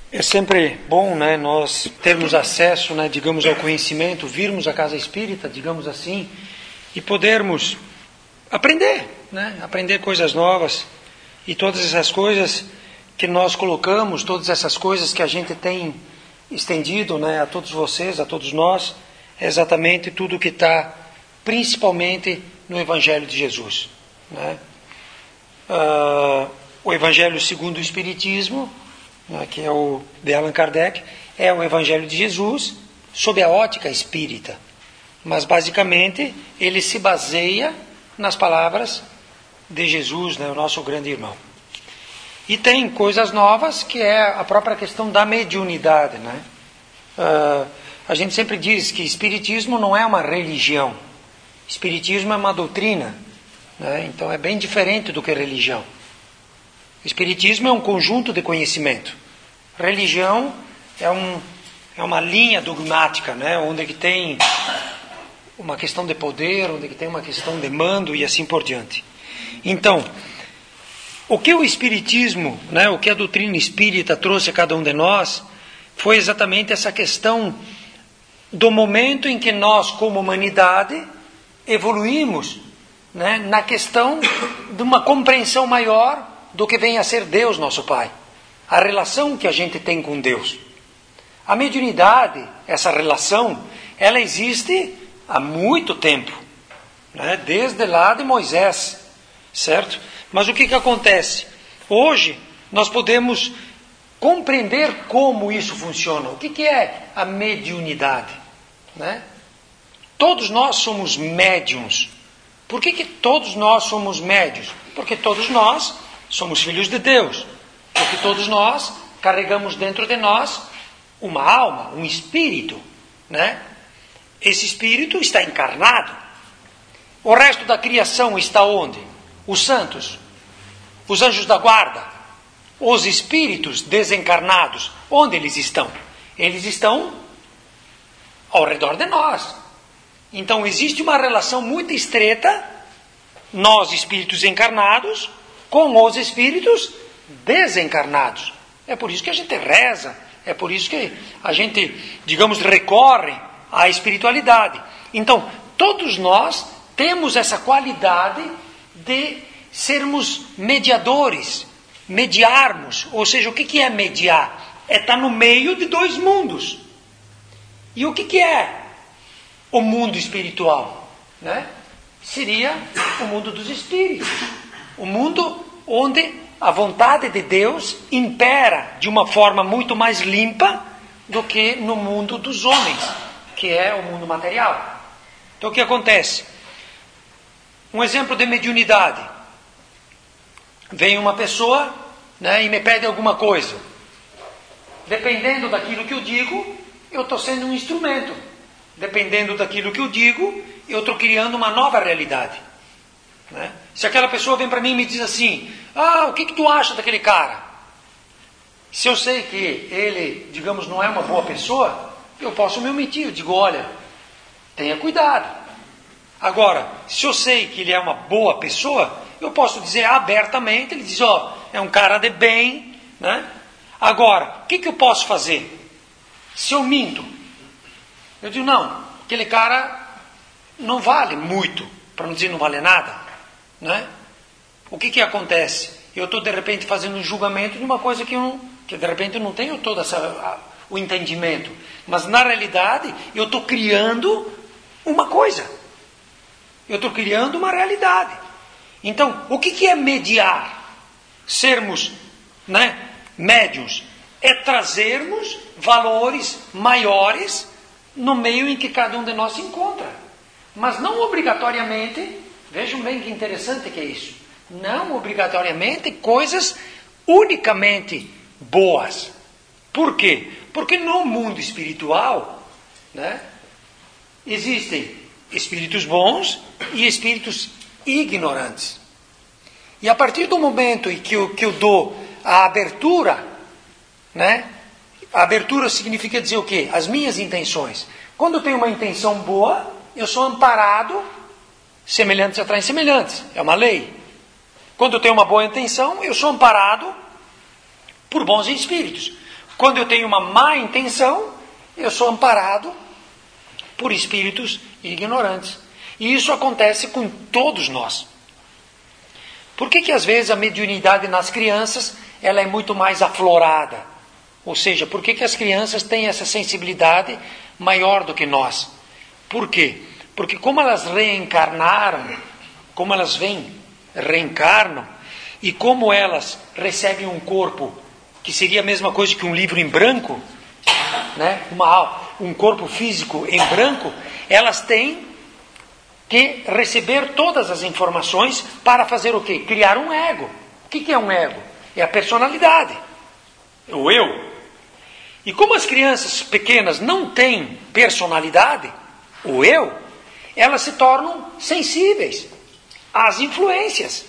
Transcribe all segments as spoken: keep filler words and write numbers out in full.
É sempre bom, né, nós termos acesso, né, digamos, ao conhecimento, virmos à casa espírita, digamos assim, e podermos aprender, né, aprender coisas novas. E todas essas coisas que nós colocamos, todas essas coisas que a gente tem estendido, né, a todos vocês, a todos nós, é exatamente tudo que está principalmente no Evangelho de Jesus, né? Uh, o Evangelho segundo o Espiritismo, que é o de Allan Kardec, é o Evangelho de Jesus sob a ótica espírita. Mas basicamente ele se baseia nas palavras de Jesus, né, o nosso grande irmão. E tem coisas novas, que é a própria questão da mediunidade, né? Uh, a gente sempre diz que espiritismo não é uma religião. Espiritismo é uma doutrina, né? Então é bem diferente do que religião. Espiritismo é um conjunto de conhecimento. Religião é, um, é uma linha dogmática, né? Onde que tem uma questão de poder, onde que tem uma questão de mando e assim por diante. Então, o que o Espiritismo, né, o que a doutrina espírita trouxe a cada um de nós, foi exatamente essa questão do momento em que nós, como humanidade, evoluímos, né, na questão de uma compreensão maior do que vem a ser Deus, nosso Pai. A relação que a gente tem com Deus. A mediunidade, essa relação, ela existe há muito tempo, né? Desde lá de Moisés, certo? Mas o que que acontece? Hoje, nós podemos compreender como isso funciona. O que que é a mediunidade, né? Todos nós somos médiuns. Por que que todos nós somos médiuns? Porque todos nós somos filhos de Deus, porque todos nós carregamos dentro de nós uma alma, um espírito, né? Esse espírito está encarnado. O resto da criação está onde? Os santos, os anjos da guarda, os espíritos desencarnados, onde eles estão? Eles estão ao redor de nós. Então existe uma relação muito estreita, nós espíritos encarnados, com os espíritos desencarnados. É por isso que a gente reza, é por isso que a gente, digamos, recorre à espiritualidade. Então, todos nós temos essa qualidade de sermos mediadores, mediarmos. Ou seja, o que que é mediar? É estar no meio de dois mundos. E o que que é o mundo espiritual, né? Seria o mundo dos espíritos. O mundo onde a vontade de Deus impera de uma forma muito mais limpa do que no mundo dos homens, que é o mundo material. Então o que acontece? Um exemplo de mediunidade. Vem uma pessoa, né, e me pede alguma coisa. Dependendo daquilo que eu digo, eu estou sendo um instrumento. Dependendo daquilo que eu digo, eu estou criando uma nova realidade. Né? Se aquela pessoa vem para mim e me diz assim, ah, o que, que tu acha daquele cara? Se eu sei que ele, digamos, não é uma boa pessoa, eu posso me omitir. Eu digo, olha, tenha cuidado. Agora, se eu sei que ele é uma boa pessoa, eu posso dizer abertamente, ele diz, ó, oh, é um cara de bem, né? Agora, o que, que eu posso fazer? Se eu minto, eu digo, não, aquele cara não vale muito, para não dizer não vale nada. Né? O que que acontece? Eu estou de repente fazendo um julgamento de uma coisa que, eu, que de repente eu não tenho todo essa, a, o entendimento. Mas na realidade eu estou criando uma coisa. Eu estou criando uma realidade. Então, o que que é mediar? Sermos, né, médiuns. É trazermos valores maiores no meio em que cada um de nós se encontra. Mas não obrigatoriamente... Vejam bem que interessante que é isso. Não obrigatoriamente coisas unicamente boas. Por quê? Porque no mundo espiritual, né, existem espíritos bons e espíritos ignorantes. E a partir do momento em que eu, que eu dou a abertura, né, a abertura significa dizer o quê? As minhas intenções. Quando eu tenho uma intenção boa, eu sou amparado. Semelhantes atraem semelhantes, é uma lei. Quando eu tenho uma boa intenção, eu sou amparado por bons espíritos. Quando eu tenho uma má intenção, eu sou amparado por espíritos ignorantes. E isso acontece com todos nós. Por que que às vezes a mediunidade nas crianças ela é muito mais aflorada? Ou seja, por que que as crianças têm essa sensibilidade maior do que nós? Por quê? Porque como elas reencarnaram, como elas vêm, reencarnam, e como elas recebem um corpo que seria a mesma coisa que um livro em branco, né? Uma, um corpo físico em branco, elas têm que receber todas as informações para fazer o quê? Criar um ego. O que que é um ego? É a personalidade, o eu. E como as crianças pequenas não têm personalidade, o eu, elas se tornam sensíveis às influências.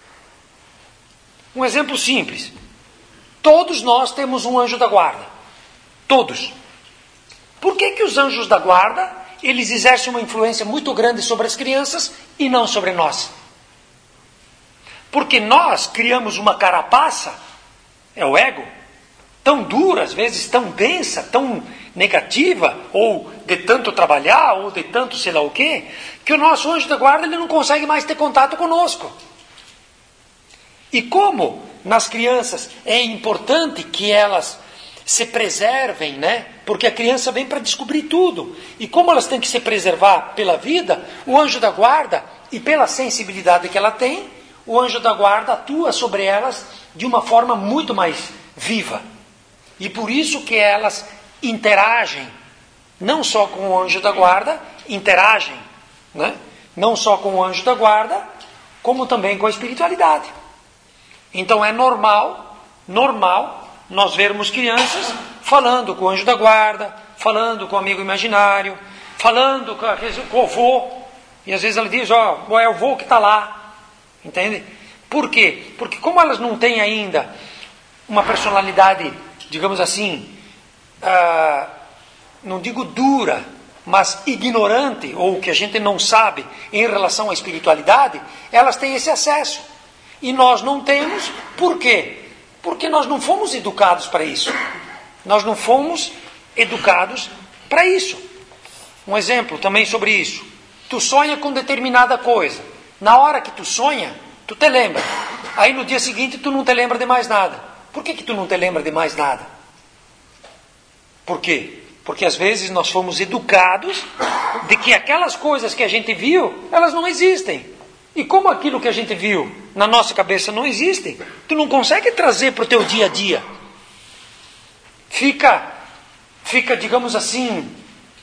Um exemplo simples. Todos nós temos um anjo da guarda. Todos. Por que que os anjos da guarda, eles exercem uma influência muito grande sobre as crianças e não sobre nós? Porque nós criamos uma carapaça, é o ego, tão dura, às vezes tão densa, tão negativa, ou de tanto trabalhar, ou de tanto sei lá o quê, que o nosso anjo da guarda ele não consegue mais ter contato conosco. E como nas crianças é importante que elas se preservem, né? Porque a criança vem para descobrir tudo. E como elas têm que se preservar pela vida, o anjo da guarda, e pela sensibilidade que ela tem, o anjo da guarda atua sobre elas de uma forma muito mais viva. E por isso que elas interagem, não só com o anjo da guarda, interagem, né? Não só com o anjo da guarda, como também com a espiritualidade. Então é normal, normal, nós vermos crianças falando com o anjo da guarda, falando com o amigo imaginário, falando com, a, com o avô, e às vezes ela diz, ó, oh, é o avô que está lá, entende? Por quê? Porque como elas não têm ainda uma personalidade, digamos assim, ah, não digo dura, mas ignorante, ou que a gente não sabe em relação à espiritualidade, elas têm esse acesso. E nós não temos, por quê? Porque nós não fomos educados para isso. Nós não fomos educados para isso. Um exemplo também sobre isso. Tu sonha com determinada coisa. Na hora que tu sonha, tu te lembra. Aí no dia seguinte tu não te lembra de mais nada. Por que que tu não te lembra de mais nada? Por quê? Porque às vezes nós fomos educados de que aquelas coisas que a gente viu, elas não existem. E como aquilo que a gente viu na nossa cabeça não existe, tu não consegue trazer para o teu dia a dia. Fica, fica digamos assim,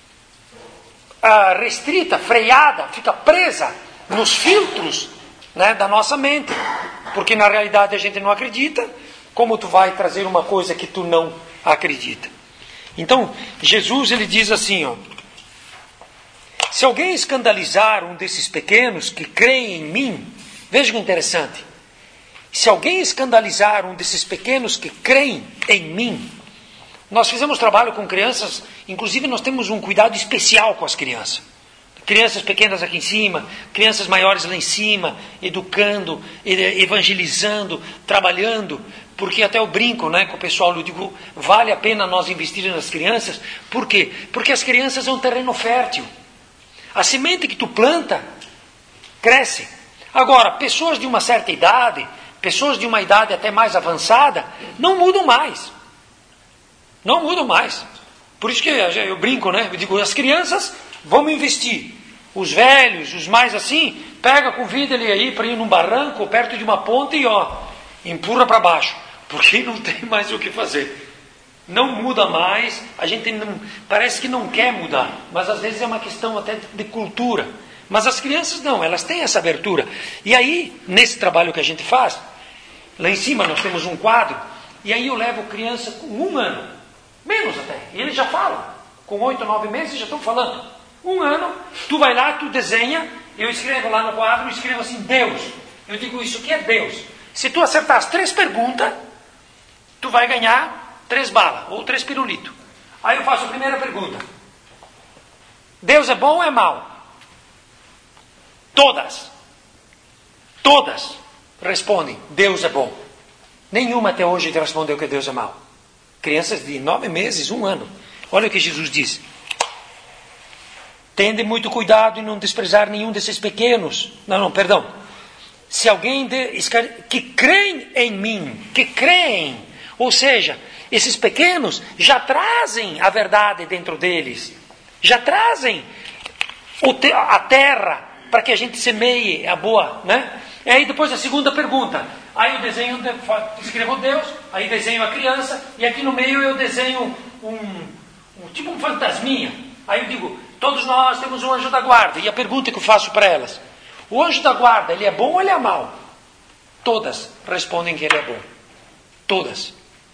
restrita, freada, fica presa nos filtros, né, da nossa mente. Porque na realidade a gente não acredita, como tu vai trazer uma coisa que tu não acredita? Então, Jesus ele diz assim, ó, se alguém escandalizar um desses pequenos que creem em mim, veja que interessante, se alguém escandalizar um desses pequenos que creem em mim, nós fizemos trabalho com crianças, inclusive nós temos um cuidado especial com as crianças. Crianças pequenas aqui em cima, crianças maiores lá em cima, educando, evangelizando, trabalhando, porque até eu brinco, né, com o pessoal, eu digo, vale a pena nós investir nas crianças, por quê? Porque as crianças é um terreno fértil. A semente que tu planta, cresce. Agora, pessoas de uma certa idade, pessoas de uma idade até mais avançada, não mudam mais. Não mudam mais. Por isso que eu brinco, né? Eu digo, as crianças, vamos investir. Os velhos, os mais assim, pega, convida ele aí para ir num barranco, perto de uma ponta e ó, empurra para baixo. Porque não tem mais o que fazer. Não muda mais, a gente não, parece que não quer mudar, mas às vezes é uma questão até de cultura. Mas as crianças não, elas têm essa abertura. E aí, nesse trabalho que a gente faz, lá em cima nós temos um quadro, e aí eu levo criança com um ano, menos até, e eles já falam, com oito, nove meses já estão falando. Um ano, tu vai lá, tu desenha, eu escrevo lá no quadro, eu escrevo assim, Deus. Eu digo, isso aqui é Deus. Se tu acertar as três perguntas, tu vai ganhar três balas, ou três pirulitos. Aí eu faço a primeira pergunta. Deus é bom ou é mau? Todas. Todas respondem, Deus é bom. Nenhuma até hoje respondeu que Deus é mau. Crianças de nove meses, um ano. Olha o que Jesus diz. Tende muito cuidado em não desprezar nenhum desses pequenos. Não, não, perdão. Se alguém de, que creem em mim, que creem, ou seja, esses pequenos já trazem a verdade dentro deles, já trazem o te, a terra para que a gente semeie a boa, né? E aí depois a segunda pergunta, aí eu desenho, escrevo Deus, aí desenho a criança, e aqui no meio eu desenho um, um tipo um fantasminha. Aí eu digo, todos nós temos um anjo da guarda, e a pergunta que eu faço para elas, o anjo da guarda, ele é bom ou ele é mau? Todas respondem que ele é bom. Todas.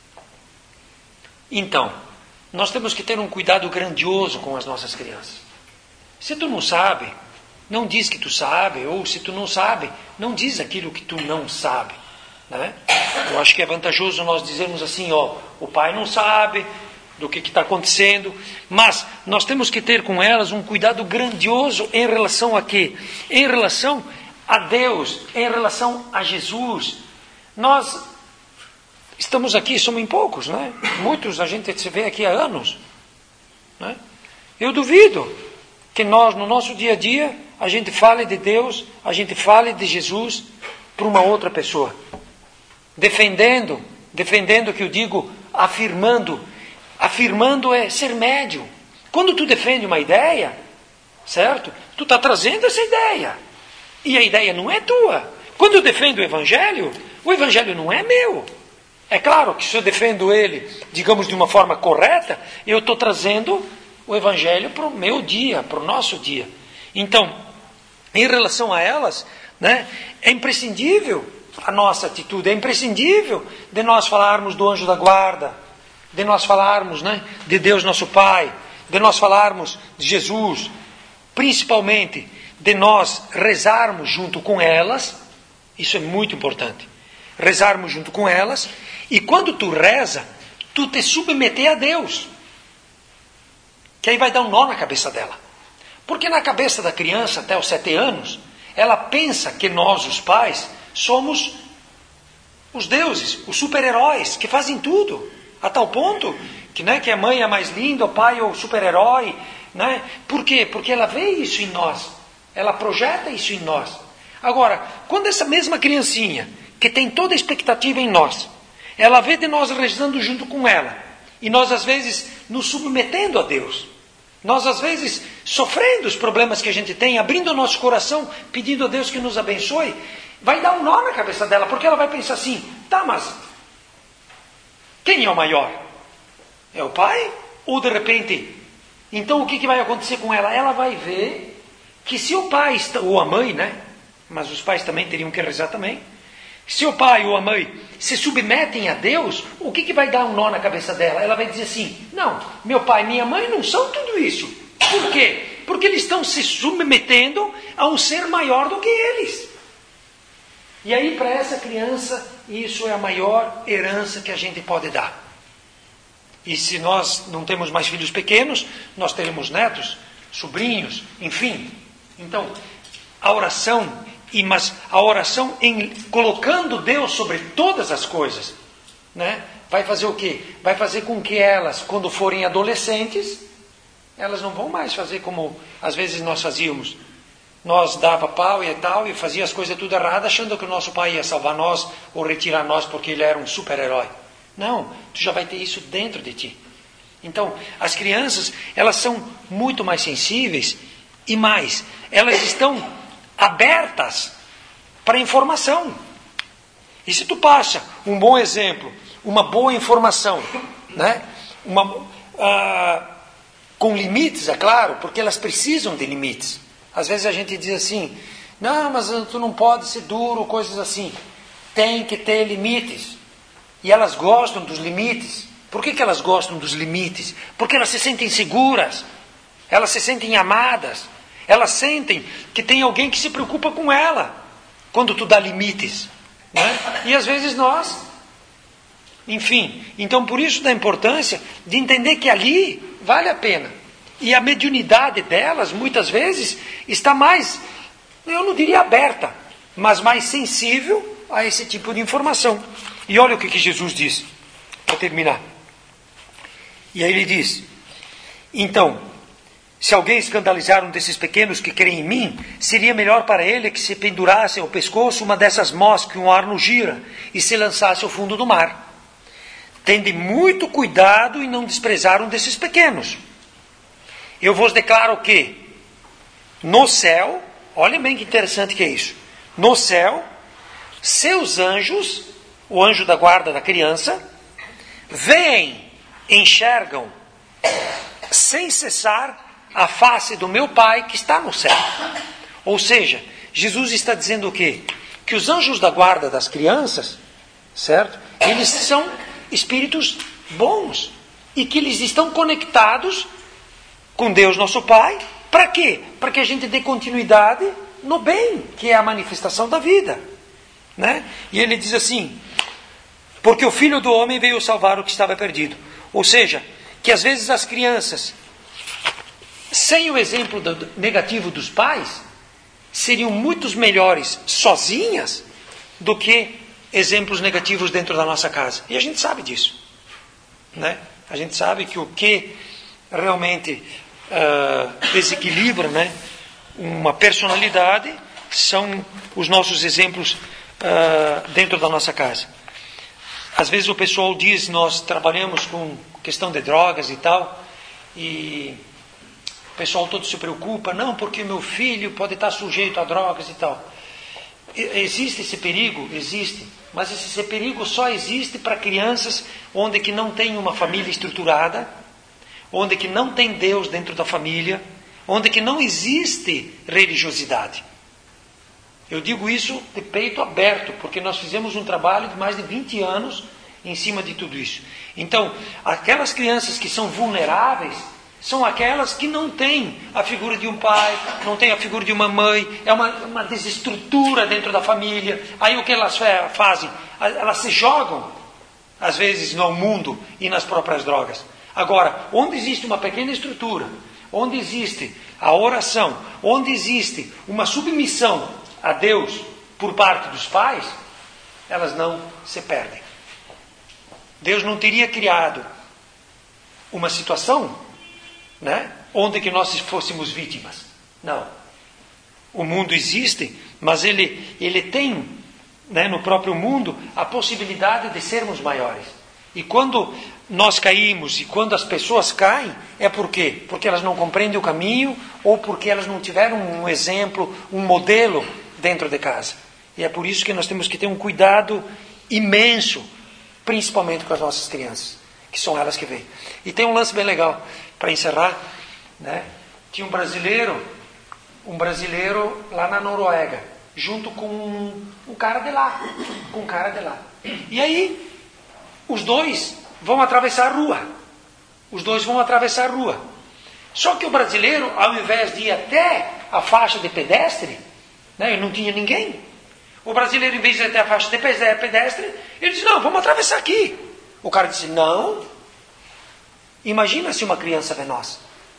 Então, nós temos que ter um cuidado grandioso com as nossas crianças. Se tu não sabe, não diz que tu sabe, ou se tu não sabe, não diz aquilo que tu não sabe. Né? Eu acho que é vantajoso nós dizermos assim, ó, o pai não sabe do que está acontecendo, mas nós temos que ter com elas um cuidado grandioso em relação a quê? Em relação a Deus, em relação a Jesus. Nós estamos aqui, somos em poucos, né? Muitos a gente se vê aqui há anos. Né? Eu duvido que nós, no nosso dia a dia, a gente fale de Deus, a gente fale de Jesus para uma outra pessoa. Defendendo, defendendo que eu digo, afirmando. Afirmando é ser médio. Quando tu defende uma ideia, certo? Tu está trazendo essa ideia. E a ideia não é tua. Quando eu defendo o Evangelho, o Evangelho não é meu. É claro que se eu defendo ele, digamos, de uma forma correta, eu estou trazendo o Evangelho para o meu dia, para o nosso dia. Então, em relação a elas, né, é imprescindível a nossa atitude, é imprescindível de nós falarmos do anjo da guarda, de nós falarmos, né, de Deus nosso Pai, de nós falarmos de Jesus, principalmente de nós rezarmos junto com elas, isso é muito importante, rezarmos junto com elas, e quando tu reza, tu te submeter a Deus, que aí vai dar um nó na cabeça dela, porque na cabeça da criança, até os sete anos, ela pensa que nós, os pais, somos os deuses, os super-heróis, que fazem tudo, a tal ponto que, né, que a mãe é mais linda, o pai é o super-herói. Né? Por quê? Porque ela vê isso em nós. Ela projeta isso em nós. Agora, quando essa mesma criancinha, que tem toda a expectativa em nós, ela vê de nós rezando junto com ela, e nós às vezes nos submetendo a Deus, nós às vezes sofrendo os problemas que a gente tem, abrindo o nosso coração, pedindo a Deus que nos abençoe, vai dar um nó na cabeça dela, porque ela vai pensar assim, tá, mas quem é o maior? É o pai? Ou de repente, então o que, que vai acontecer com ela? Ela vai ver que se o pai, ou a mãe, né? Mas os pais também teriam que rezar também. Se o pai ou a mãe se submetem a Deus, o que, que vai dar um nó na cabeça dela? Ela vai dizer assim, não, meu pai e minha mãe não são tudo isso. Por quê? Porque eles estão se submetendo a um ser maior do que eles. E aí, para essa criança, isso é a maior herança que a gente pode dar. E se nós não temos mais filhos pequenos, nós teremos netos, sobrinhos, enfim. Então, a oração, e mas a oração em, colocando Deus sobre todas as coisas, né, vai fazer o quê? Vai fazer com que elas, quando forem adolescentes, elas não vão mais fazer como às vezes nós fazíamos. Nós dava pau e tal, e fazia as coisas tudo erradas, achando que o nosso pai ia salvar nós, ou retirar nós porque ele era um super-herói. Não, tu já vai ter isso dentro de ti. Então, as crianças, elas são muito mais sensíveis, e mais, elas estão abertas para a informação. E se tu passa um bom exemplo, uma boa informação, né? uma, ah, com limites, é claro, porque elas precisam de limites. Às vezes a gente diz assim, não, mas tu não pode ser duro, coisas assim. Tem que ter limites. E elas gostam dos limites. Por que, que elas gostam dos limites? Porque elas se sentem seguras. Elas se sentem amadas. Elas sentem que tem alguém que se preocupa com ela. Quando tu dá limites. Né? E às vezes nós... Enfim, então por isso da importância de entender que ali vale a pena. E a mediunidade delas, muitas vezes, está mais, eu não diria aberta, mas mais sensível a esse tipo de informação. E olha o que, que Jesus diz, para terminar. E aí ele diz, então, se alguém escandalizar um desses pequenos que creem em mim, seria melhor para ele que se pendurasse ao pescoço uma dessas mós que um arno gira e se lançasse ao fundo do mar. Tende muito cuidado em não desprezar um desses pequenos. Eu vos declaro que no céu, olhem bem que interessante que é isso, no céu, seus anjos, o anjo da guarda da criança, veem, enxergam, sem cessar, a face do meu Pai que está no céu. Ou seja, Jesus está dizendo o quê? Que os anjos da guarda das crianças, certo? Eles são espíritos bons e que eles estão conectados com Deus nosso Pai. Para quê? Para que a gente dê continuidade no bem, que é a manifestação da vida, né? E ele diz assim, porque o Filho do Homem veio salvar o que estava perdido. Ou seja, que às vezes as crianças, sem o exemplo do, negativo dos pais, seriam muito melhores sozinhas do que exemplos negativos dentro da nossa casa. E a gente sabe disso, né? A gente sabe que o que realmente uh, desequilibra, né, uma personalidade são os nossos exemplos uh, dentro da nossa casa. Às vezes o pessoal diz, nós trabalhamos com questão de drogas e tal, e o pessoal todo se preocupa, não, porque meu filho pode estar sujeito a drogas e tal. Existe esse perigo? Existe. Mas esse perigo só existe para crianças onde que não tem uma família estruturada, onde que não tem Deus dentro da família, onde que não existe religiosidade. Eu digo isso de peito aberto, porque nós fizemos um trabalho de mais de vinte anos em cima de tudo isso. Então, aquelas crianças que são vulneráveis, são aquelas que não têm a figura de um pai, não têm a figura de uma mãe, é uma, uma desestrutura dentro da família. Aí o que elas fazem? Elas se jogam, às vezes, no mundo e nas próprias drogas. Agora, onde existe uma pequena estrutura, onde existe a oração, onde existe uma submissão a Deus por parte dos pais, elas não se perdem. Deus não teria criado uma situação, né, onde que nós fôssemos vítimas. Não. O mundo existe, mas ele, ele tem, né, no próprio mundo a possibilidade de sermos maiores. E quando nós caímos e quando as pessoas caem, é por quê? Porque elas não compreendem o caminho ou porque elas não tiveram um exemplo, um modelo dentro de casa. E é por isso que nós temos que ter um cuidado imenso, principalmente com as nossas crianças, que são elas que vêm. E tem um lance bem legal, para encerrar, né? Tinha um brasileiro, um brasileiro lá na Noruega, junto com um, um cara de lá, com um cara de lá. E aí, os dois vão atravessar a rua. Os dois vão atravessar a rua. Só que o brasileiro, ao invés de ir até a faixa de pedestre, né, ele não tinha ninguém. O brasileiro, em vez de ir até a faixa de pedestre, ele disse, não, vamos atravessar aqui. O cara disse, não. Imagina se uma criança vê nós.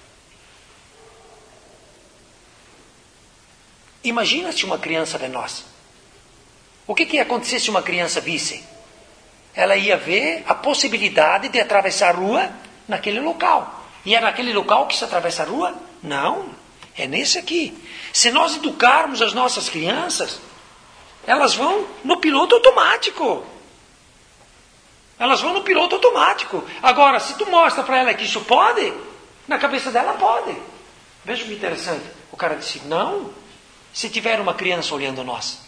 Imagina se uma criança vê nós. O que, que ia acontecer se uma criança visse? Ela ia ver a possibilidade de atravessar a rua naquele local. E é naquele local que se atravessa a rua? Não, é nesse aqui. Se nós educarmos as nossas crianças, elas vão no piloto automático. Elas vão no piloto automático. Agora, se tu mostra para ela que isso pode, na cabeça dela pode. Veja que interessante. O cara disse, não, se tiver uma criança olhando nós.